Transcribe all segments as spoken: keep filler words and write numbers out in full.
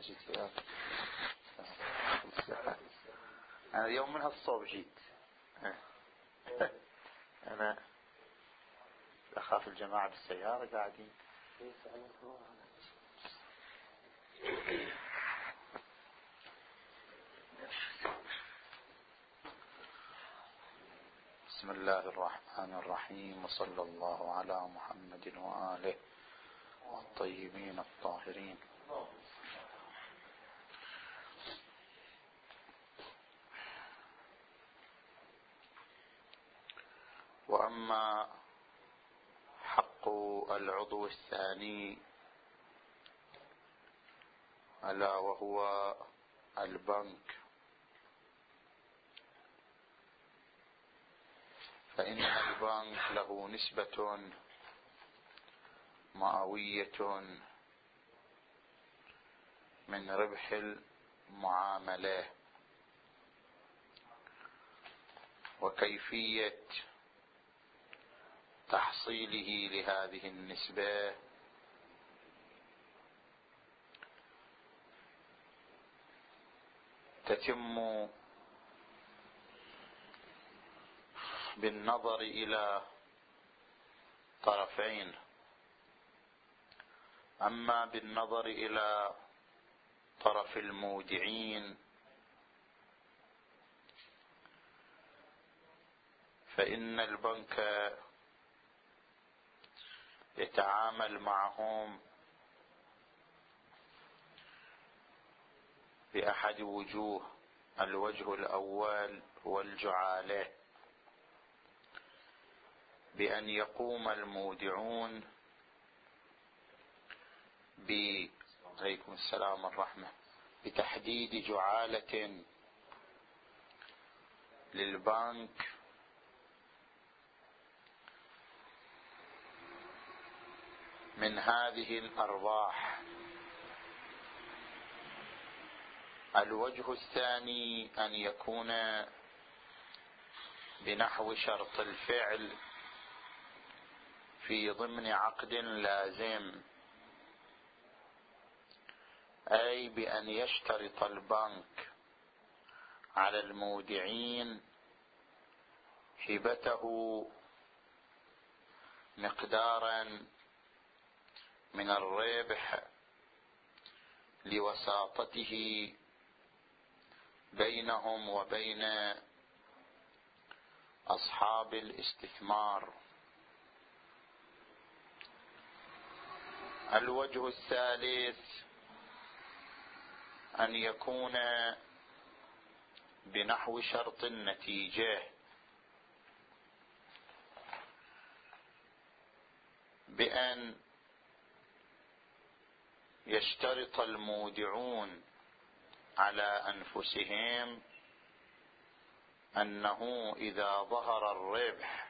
جيت يا أنا اليوم من هالصوب جيت. أنا أخاف الجماعة بالسيارة قاعدين. بسم الله الرحمن الرحيم، وصلى الله على محمد وآله والطيبين الطاهرين. وأما حق العضو الثاني ألا وهو البنك، فإن البنك له نسبة مئوية من ربح المعاملة، وكيفية تحصيله لهذه النسبة تتم بالنظر إلى طرفين. أما بالنظر إلى طرف المودعين فإن البنك يتعامل معهم بأحد وجوه. الوجه الأول هو الجعالة، بأن يقوم المودعون ب عليكم السلام والرحمة بتحديد جعالة للبنك من هذه الأرباح. الوجه الثاني أن يكون بنحو شرط الفعل في ضمن عقد لازم، أي بأن يشترط البنك على المودعين هبته مقدارا من الربح لوساطته بينهم وبين أصحاب الاستثمار. الوجه الثالث أن يكون بنحو شرط النتيجة، بأن يشترط المودعون على أنفسهم أنه إذا ظهر الربح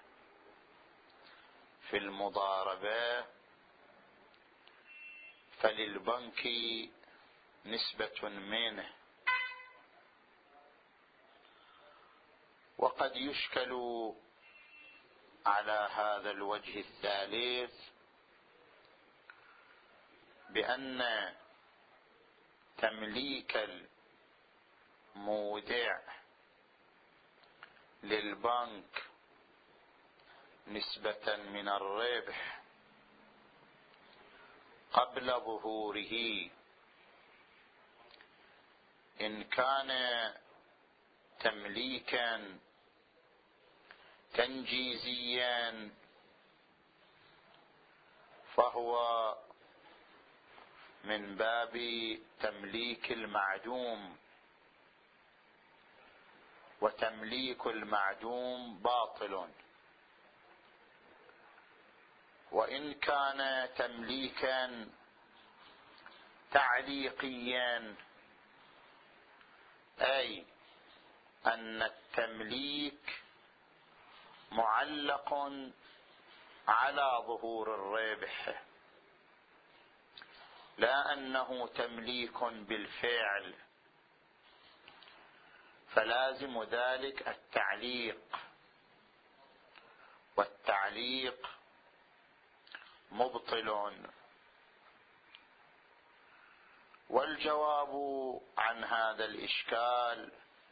في المضاربة فللبنك نسبة منه. وقد يشكل على هذا الوجه الثالث بأن تمليك المودع للبنك نسبة من الربح قبل ظهوره إن كان تمليكا تنجيزيا فهو من باب تمليك المعدوم، وتمليك المعدوم باطل. وإن كان تمليكا تعليقيا، أي أن التمليك معلق على ظهور الربح لا أنه تمليك بالفعل، فلازم ذلك التعليق، والتعليق مبطل. والجواب عن هذا الإشكال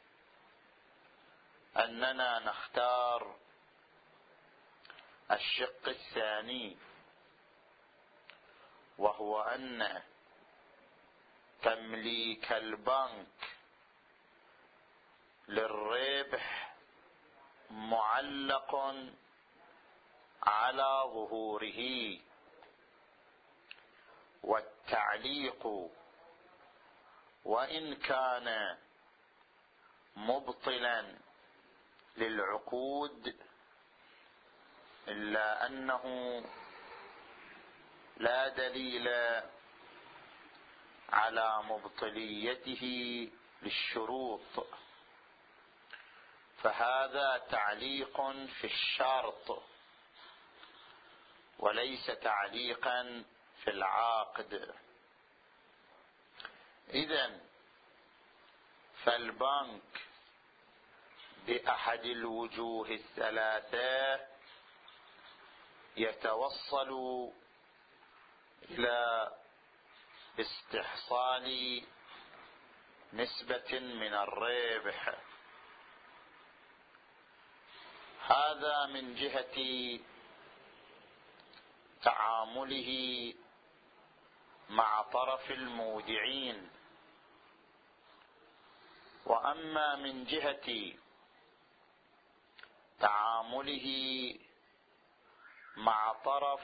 أننا نختار الشق الثاني، وهو أن تمليك البنك للربح معلق على ظهوره، والتعليق وإن كان مبطلا للعقود إلا أنه لا دليل على مبطليته للشروط، فهذا تعليق في الشرط وليس تعليقا في العقد. إذن فالبنك بأحد الوجوه الثلاثة يتوصل إلى استحصال نسبة من الربح. هذا من جهة تعامله مع طرف المودعين، وأما من جهة تعامله مع طرف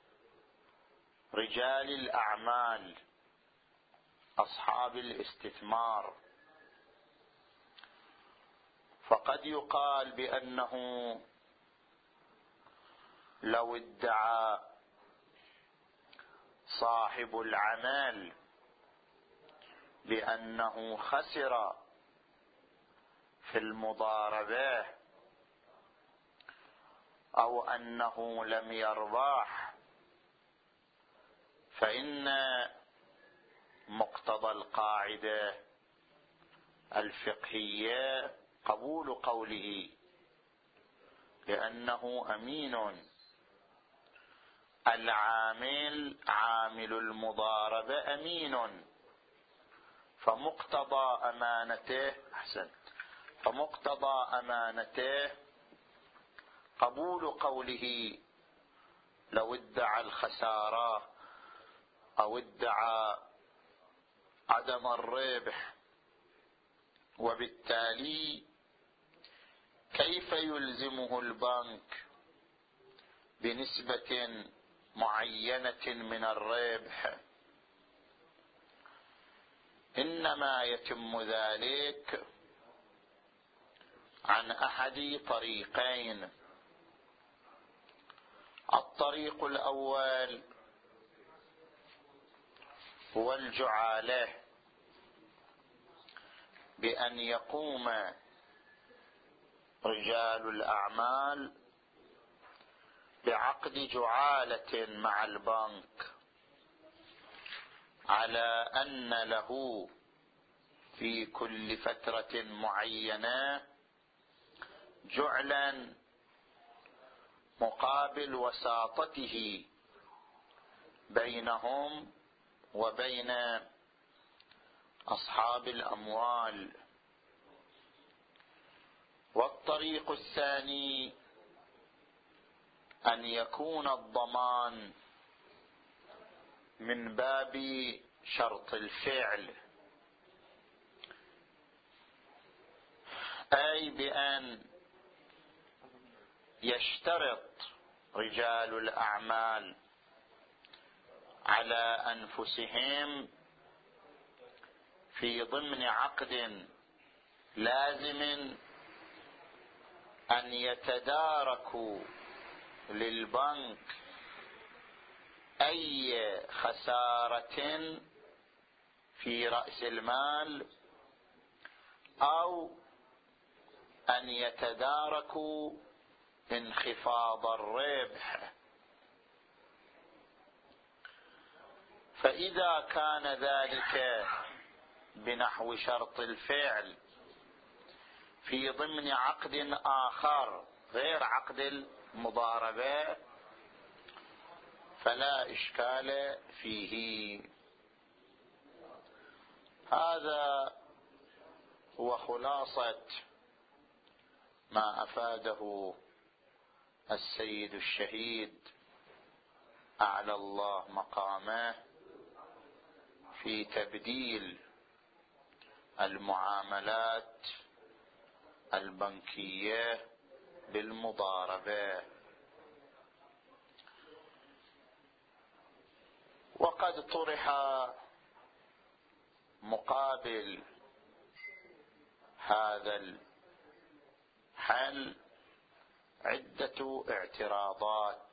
رجال الأعمال أصحاب الاستثمار، فقد يقال بأنه لو ادعى صاحب العمل بأنه خسر في المضاربة أو أنه لم يربح، فإن مقتضى القاعدة الفقهية قبول قوله، لأنه أمين. العامل عامل المضاربة أمين، فمقتضى أمانته أحسنت فمقتضى أمانته قبول قوله لو ادعى الخسارة أو ادعى عدم الربح. وبالتالي كيف يلزمه البنك بنسبة معينة من الربح؟ إنما يتم ذلك عن أحد طريقين. الطريق الأول هو الجعالة، بأن يقوم رجال الأعمال بعقد جعالة مع البنك على أن له في كل فترة معينة جعلا مقابل وساطته بينهم وبين أصحاب الأموال. والطريق الثاني أن يكون الضمان من باب شرط الفعل، أي بأن يشترط رجال الأعمال على أنفسهم في ضمن عقد لازم أن يتداركوا للبنك أي خسارة في رأس المال، أو أن يتداركوا انخفاض الربح. فإذا كان ذلك بنحو شرط الفعل في ضمن عقد آخر غير عقد المضاربة فلا إشكال فيه. هذا هو خلاصة ما أفاده السيد الشهيد أعلى الله مقامه في تبديل المعاملات البنكية بالمضاربة. وقد طرح مقابل هذا الحل عدة اعتراضات.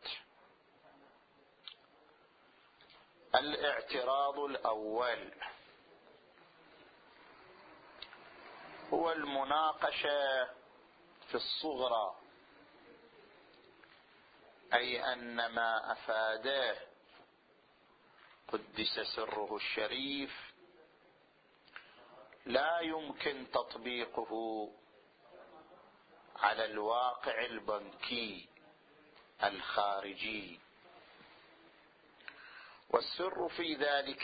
الاعتراض الأول هو المناقشة في الصغرى، أي أن ما أفاده قدس سره الشريف لا يمكن تطبيقه على الواقع البنكي الخارجي. والسر في ذلك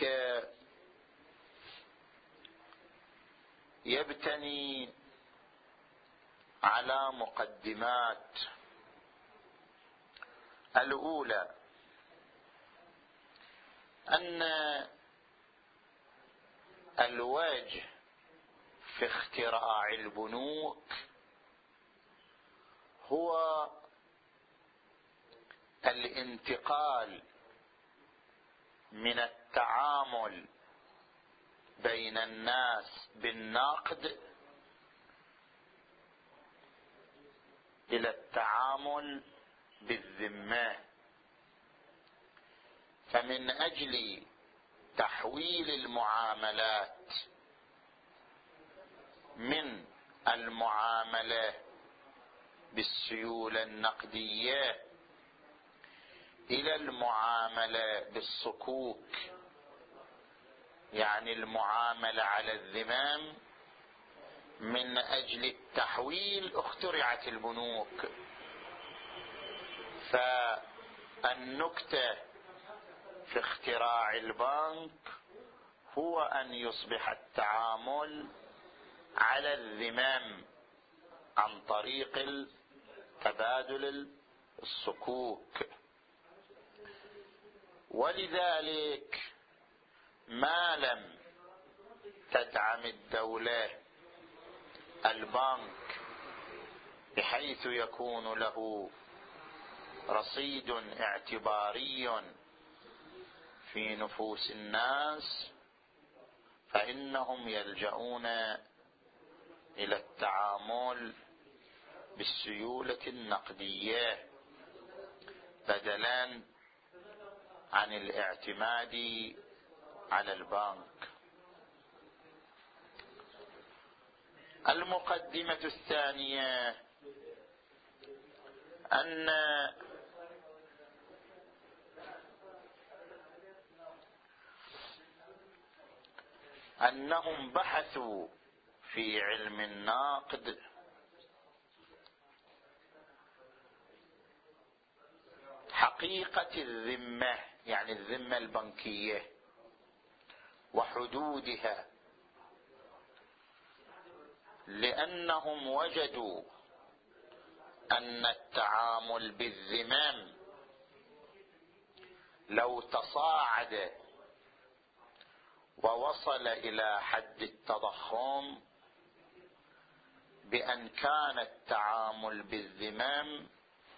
يبتني على مقدمات. الأولى أن الوجه في اختراع البنوك هو الانتقال من التعامل بين الناس بالنقد إلى التعامل بالذمة. فمن أجل تحويل المعاملات من المعاملة بالسيولة النقدية إلى المعاملة بالصكوك، يعني المعاملة على الذمم، من أجل التحويل اخترعت البنوك. فالنكتة في اختراع البنك هو أن يصبح التعامل على الذمم عن طريق تبادل الصكوك. ولذلك ما لم تدعم الدولة البنك بحيث يكون له رصيد اعتباري في نفوس الناس، فإنهم يلجؤون إلى التعامل بالسيولة النقدية بدلا عن الاعتماد على البنك. المقدمة الثانية أن أنهم بحثوا في علم النقد حقيقة الذمة، يعني الذمة البنكية وحدودها، لأنهم وجدوا أن التعامل بالذمم لو تصاعد ووصل إلى حد التضخم بأن كان التعامل بالذمم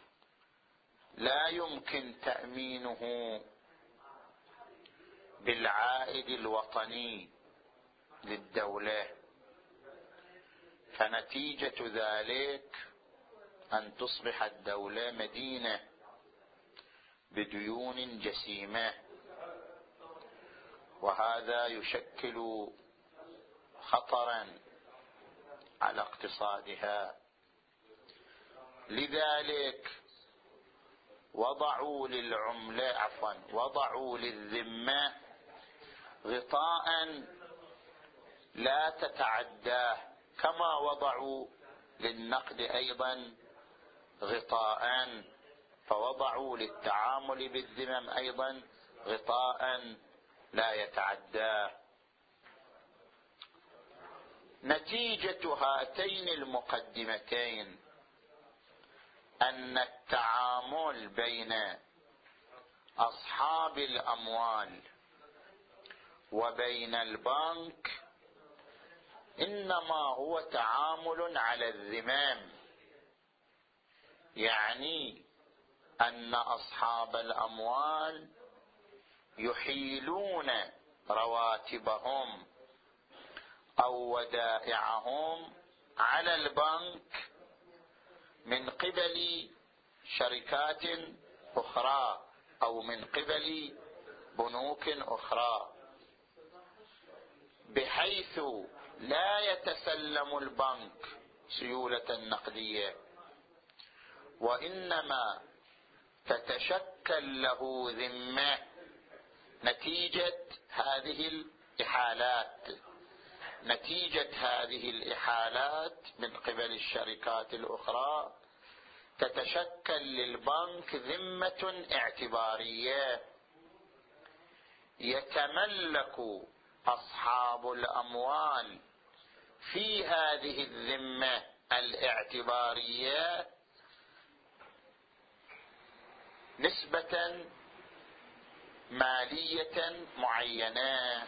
لا يمكن تأمينه بالعائد الوطني للدولة، فنتيجة ذلك أن تصبح الدولة مدينة بديون جسيمة، وهذا يشكل خطرا على اقتصادها. لذلك وضعوا للعملة عفوا وضعوا للذمة غطاء لا تتعداه، كما وضعوا للنقد أيضا غطاء، فوضعوا للتعامل بالذمم أيضا غطاء لا يتعداه. نتيجة هاتين المقدمتين أن التعامل بين أصحاب الأموال وبين البنك إنما هو تعامل على الذمام، يعني أن أصحاب الأموال يحيلون رواتبهم أو ودائعهم على البنك من قبل شركات أخرى أو من قبل بنوك أخرى، بحيث لا يتسلم البنك سيولة نقدية، وإنما تتشكل له ذمة نتيجة هذه الإحالات نتيجة هذه الإحالات من قبل الشركات الأخرى تتشكل للبنك ذمة اعتبارية يتملك أصحاب الأموال في هذه الذمة الاعتبارية نسبة مالية معينة،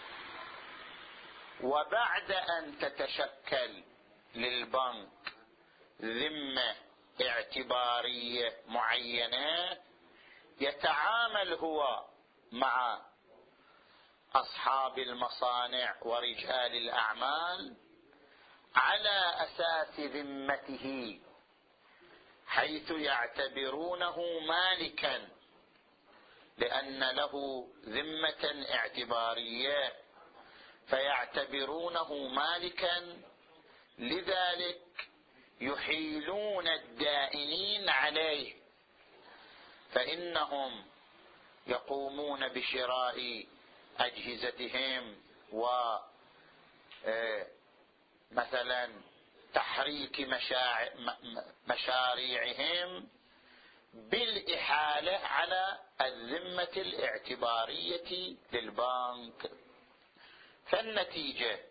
وبعد أن تتشكل للبنك ذمة اعتبارية معينة يتعامل هو مع أصحاب المصانع ورجال الأعمال على أساس ذمته، حيث يعتبرونه مالكا لأن له ذمة اعتبارية، فيعتبرونه مالكا، لذلك يحيلون الدائنين عليه، فإنهم يقومون بشراء أجهزتهم ومثلا تحريك مشاريعهم بالإحالة على الذمة الاعتبارية للبنك. فالنتيجة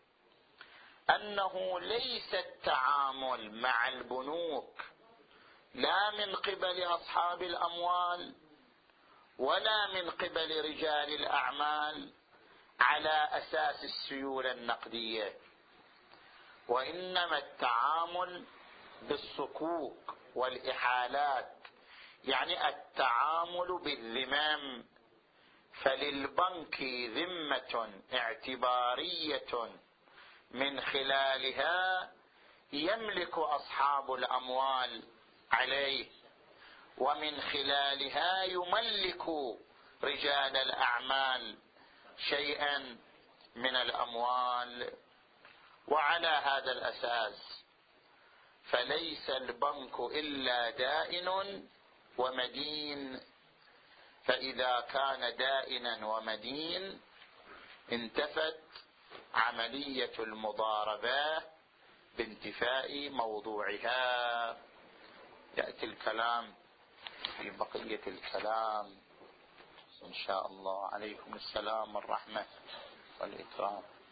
أنه ليس التعامل مع البنوك لا من قبل أصحاب الأموال ولا من قبل رجال الأعمال على أساس السيولة النقدية، وإنما التعامل بالصكوك والإحالات، يعني التعامل بالذمام. فللبنك ذمة اعتبارية من خلالها يملك أصحاب الأموال عليه، ومن خلالها يملك رجال الأعمال شيئا من الأموال. وعلى هذا الأساس فليس البنك إلا دائن ومدين، فإذا كان دائنا ومدين انتفت عملية المضاربة بانتفاء موضوعها. يأتي الكلام في بقية الكلام إن شاء الله. عليكم السلام والرحمة والإكرام.